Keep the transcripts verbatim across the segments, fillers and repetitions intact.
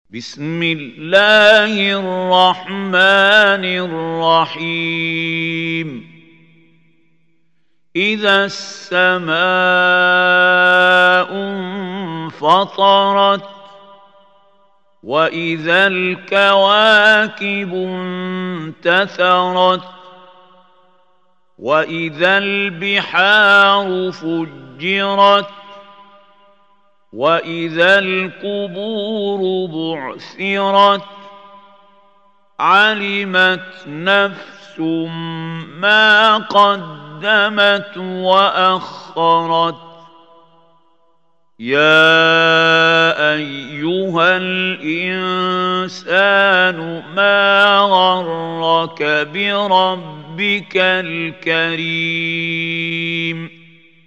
بسم الله الرحمن الرحيم إذا السماء انفطرت وإذا الكواكب انتثرت وإذا البحار فجرت وإذا القبور بعثرت علمت نفس ما قدمت وأخرت يا أيها الإنسان ما غرك بربك الكريم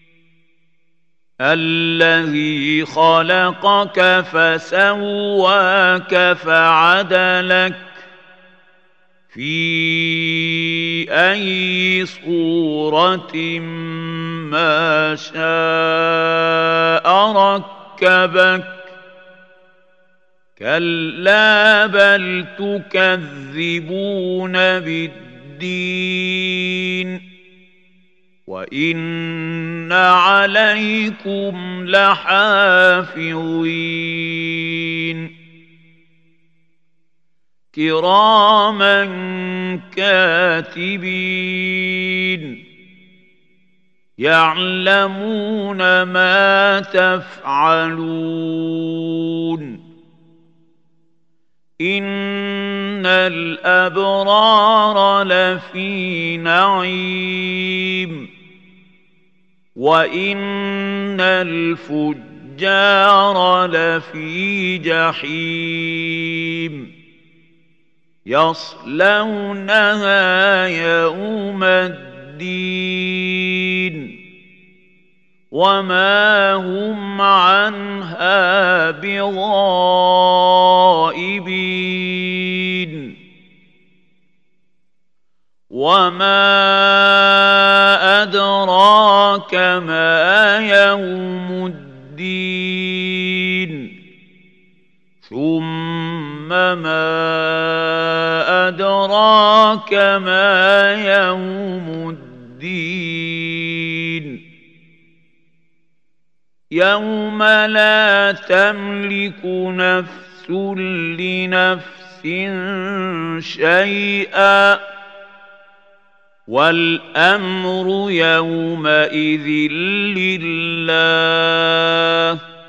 الذي خلقك فسواك فعدلك في أي صورة ما شاء ركبك كلا بل تكذبون بالدين وإن عليكم لحافظين كراما كاتبين يعلمون ما تفعلون إن الأبرار لفي نعيم وإن الفجار لفي جحيم يصلونها يوم الدين وما هم عنها بغائبين وما أدراك ما يوم الدين ثم ما أدراك ما يوم الدين يوم لا تملك نفس لنفس شيئا والأمر يومئذ لله